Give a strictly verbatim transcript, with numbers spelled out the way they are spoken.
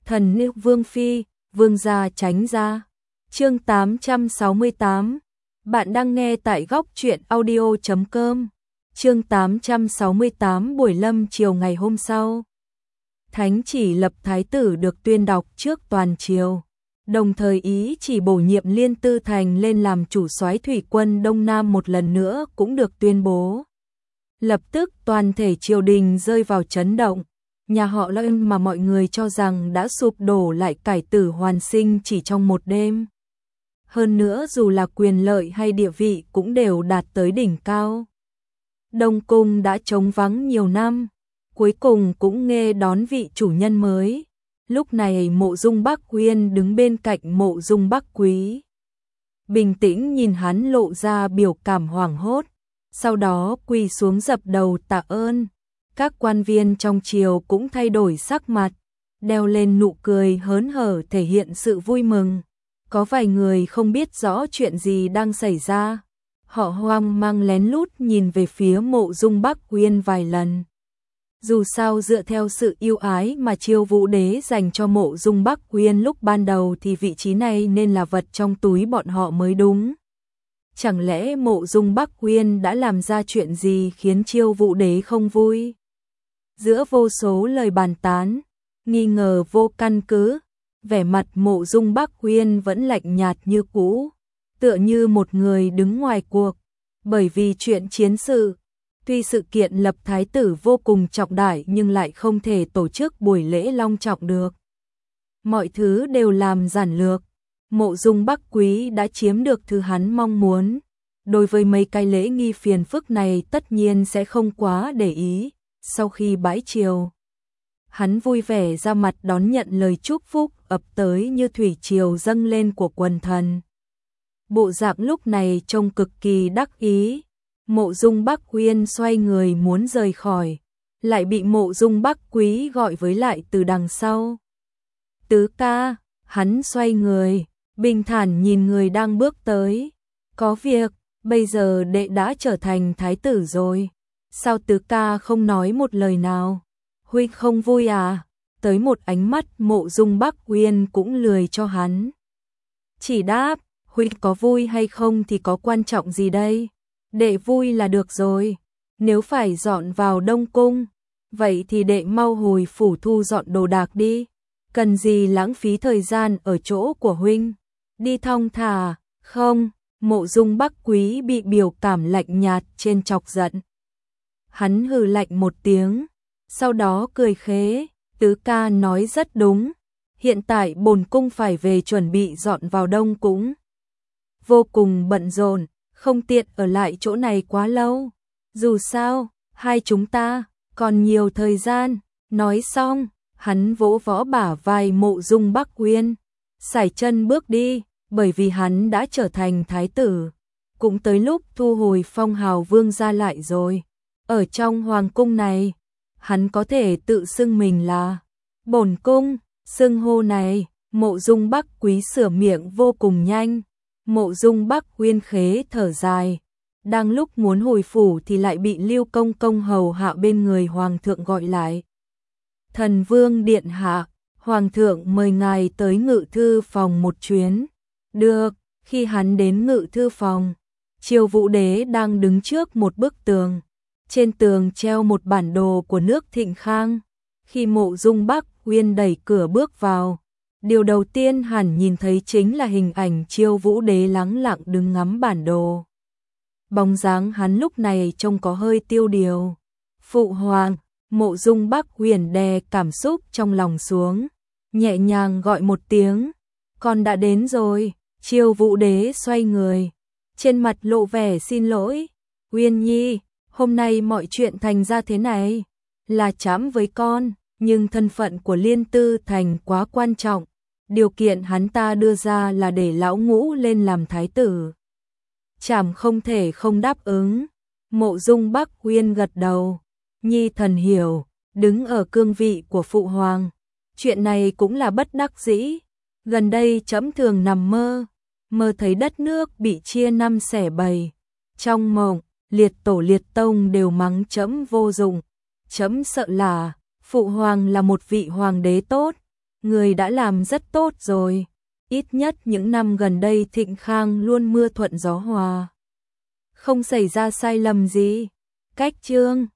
Thần nữ Vương Phi, Vương gia tránh ra. Chương tám trăm sáu mươi tám. Bạn đang nghe tại góc truyện audio chấm com. Chương tám trăm sáu mươi tám. Buổi lâm chiều ngày hôm sau. Thánh chỉ lập thái tử được tuyên đọc trước toàn triều, đồng thời ý chỉ bổ nhiệm Liên Tư Thành lên làm chủ soái thủy quân Đông Nam một lần nữa cũng được tuyên bố. Lập tức toàn thể triều đình rơi vào chấn động, nhà họ Lâm mà mọi người cho rằng đã sụp đổ lại cải tử hoàn sinh chỉ trong một đêm. Hơn nữa dù là quyền lợi hay địa vị cũng đều đạt tới đỉnh cao. Đông cung đã trống vắng nhiều năm, cuối cùng cũng nghe đón vị chủ nhân mới. Lúc này Mộ Dung Bắc Uyên đứng bên cạnh Mộ Dung Bắc Quý, bình tĩnh nhìn hắn lộ ra biểu cảm hoảng hốt, sau đó quỳ xuống dập đầu tạ ơn. Các quan viên trong triều cũng thay đổi sắc mặt, đeo lên nụ cười hớn hở thể hiện sự vui mừng. Có vài người không biết rõ chuyện gì đang xảy ra, họ hoang mang lén lút nhìn về phía Mộ Dung Bắc Uyên vài lần. Dù sao dựa theo sự yêu ái mà Chiêu Vũ Đế dành cho Mộ Dung Bắc Uyên lúc ban đầu thì vị trí này nên là vật trong túi bọn họ mới đúng. Chẳng lẽ Mộ Dung Bắc Uyên đã làm ra chuyện gì khiến Chiêu Vũ Đế không vui? Giữa vô số lời bàn tán, nghi ngờ vô căn cứ, vẻ mặt Mộ Dung Bắc Uyên vẫn lạnh nhạt như cũ, tựa như một người đứng ngoài cuộc. Bởi vì chuyện chiến sự, tuy sự kiện lập thái tử vô cùng trọng đại nhưng lại không thể tổ chức buổi lễ long trọng được. Mọi thứ đều làm giản lược. Mộ Dung Bắc Quý đã chiếm được thứ hắn mong muốn. Đối với mấy cái lễ nghi phiền phức này tất nhiên sẽ không quá để ý. Sau khi bãi triều, hắn vui vẻ ra mặt đón nhận lời chúc phúc ập tới như thủy triều dâng lên của quần thần. Bộ dạng lúc này trông cực kỳ đắc ý. Mộ Dung Bắc Uyên xoay người muốn rời khỏi, lại bị Mộ Dung Bắc Quý gọi với lại từ đằng sau. Tứ ca, hắn xoay người, bình thản nhìn người đang bước tới. Có việc, bây giờ đệ đã trở thành thái tử rồi. Sao tứ ca không nói một lời nào? Huynh không vui à? Tới một ánh mắt Mộ Dung Bắc Uyên cũng lười cho hắn. Chỉ đáp, huynh có vui hay không thì có quan trọng gì đây? Đệ vui là được rồi. Nếu phải dọn vào Đông Cung, vậy thì đệ mau hồi phủ thu dọn đồ đạc đi. Cần gì lãng phí thời gian ở chỗ của huynh? Đi thong thả. Không, Mộ Dung Bắc Quý bị biểu cảm lạnh nhạt trên chọc giận. Hắn hừ lạnh một tiếng, sau đó cười khế. Tứ ca nói rất đúng. Hiện tại bổn cung phải về chuẩn bị dọn vào Đông Cung. Vô cùng bận rộn, không tiện ở lại chỗ này quá lâu. Dù sao, hai chúng ta còn nhiều thời gian. Nói xong, hắn vỗ võ bả vai Mộ Dung Bắc Uyên, sải chân bước đi, bởi vì hắn đã trở thành thái tử, cũng tới lúc thu hồi phong hào vương gia lại rồi. Ở trong hoàng cung này, hắn có thể tự xưng mình là bổn cung. Xưng hô này, Mộ Dung Bắc Quý sửa miệng vô cùng nhanh. Mộ Dung Bắc Uyên khế thở dài, đang lúc muốn hồi phủ thì lại bị Lưu Công Công hầu hạ bên người hoàng thượng gọi lại. Thần vương điện hạ, hoàng thượng mời ngài tới ngự thư phòng một chuyến. Được. Khi hắn đến ngự thư phòng, Chiêu Vũ Đế đang đứng trước một bức tường. Trên tường treo một bản đồ của nước Thịnh Khang. Khi Mộ Dung Bắc Uyên đẩy cửa bước vào, điều đầu tiên hẳn nhìn thấy chính là hình ảnh Chiêu Vũ Đế lắng lặng đứng ngắm bản đồ. Bóng dáng hắn lúc này trông có hơi tiêu điều. Phụ hoàng, Mộ Dung Bắc Uyên đè cảm xúc trong lòng xuống, nhẹ nhàng gọi một tiếng. Con đã đến rồi. Chiêu Vũ Đế xoay người, trên mặt lộ vẻ xin lỗi. Uyên nhi, hôm nay mọi chuyện thành ra thế này là trẫm với con, nhưng thân phận của Liên Tư Thành quá quan trọng. Điều kiện hắn ta đưa ra là để lão ngũ lên làm thái tử. Trẫm không thể không đáp ứng. Mộ Dung Bắc Uyên gật đầu. Nhi thần hiểu, đứng ở cương vị của phụ hoàng, chuyện này cũng là bất đắc dĩ. Gần đây trẫm thường nằm mơ, mơ thấy đất nước bị chia năm xẻ bảy. Trong mộng, liệt tổ liệt tông đều mắng trẫm vô dụng. Trẫm sợ là phụ hoàng là một vị hoàng đế tốt, người đã làm rất tốt rồi. Ít nhất những năm gần đây Thịnh Khang luôn mưa thuận gió hòa. Không xảy ra sai lầm gì. Cách chương